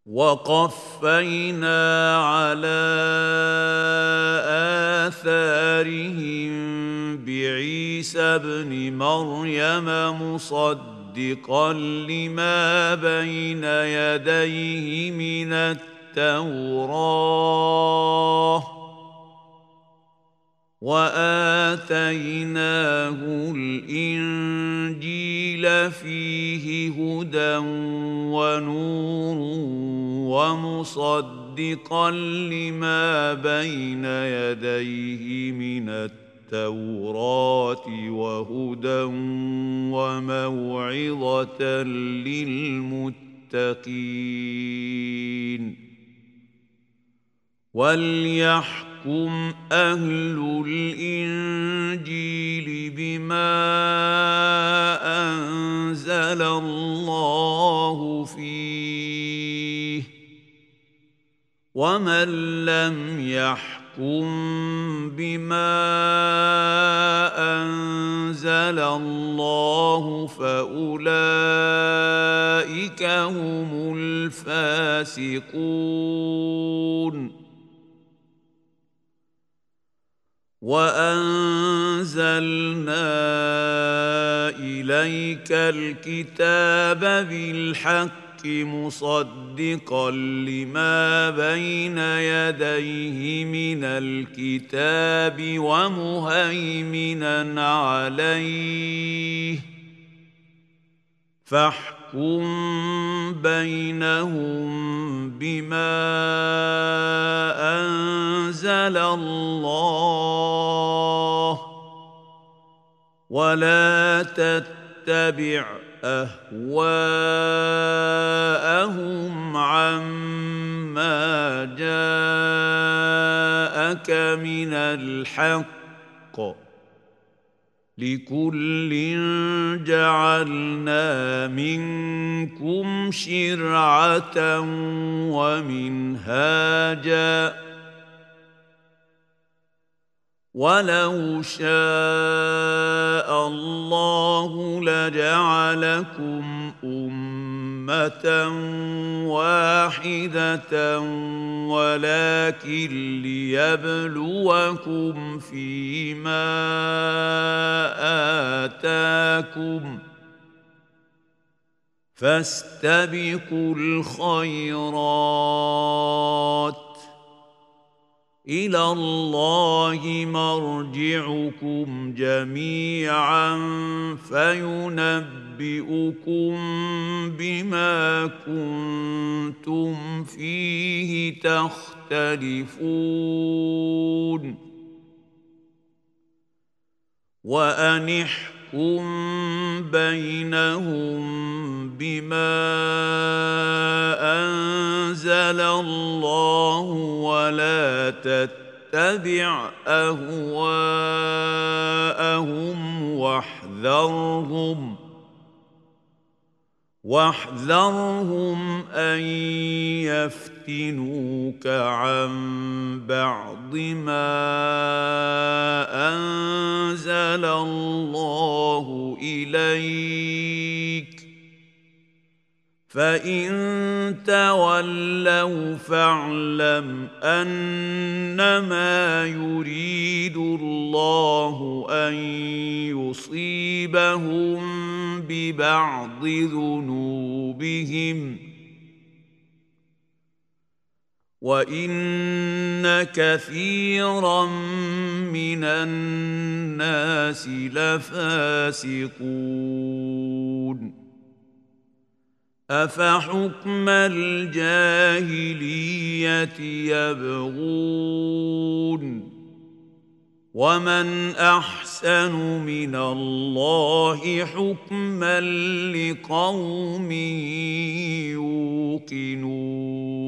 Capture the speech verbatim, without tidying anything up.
وقفينا على آثارهم بعيسى ابن مريم مصدقا لما بين يديه من التوراة وآتيناه الإنجيل فيه هدى ونور ومصدقا لما بين يديه من التوراة وهدى وموعظة للمتقين وليحكم أهل الإنجيل بما أنزل الله فيه ومن لم يحكم بما أنزل الله فأولئك هم الفاسقون وأنزلنا إليك الكتاب بالحق مصدقا لما بين يديه من الكتاب ومهيمنا عليه فاحكم بينهم بما أنزل الله ولا تتبع أهواءهم عما جاءك من الحق لكل جعلنا منكم شرعة ومنهاجا ولو شاء الله لجعلكم أمة واحدة ولكن ليبلوكم فيما آتاكم فاستبقوا الخيرات إلى الله مرجعكم جميعا فينبئكم بما كنتم فيه تختلفون وأن احكم بينهم بما أنزل الله ولا تتبع أهواءهم واحذرهم واحذرهم أن يفتنوك عن بعض ما أنزل الله إليك فإن تولوا فاعلم أنما يريد الله أن يصيبهم ببعض ذنوبهم وإن كثيرا من الناس لفاسقون أفحكم الجاهلية يبغون ومن أحسن من الله حكما لقوم يوقنون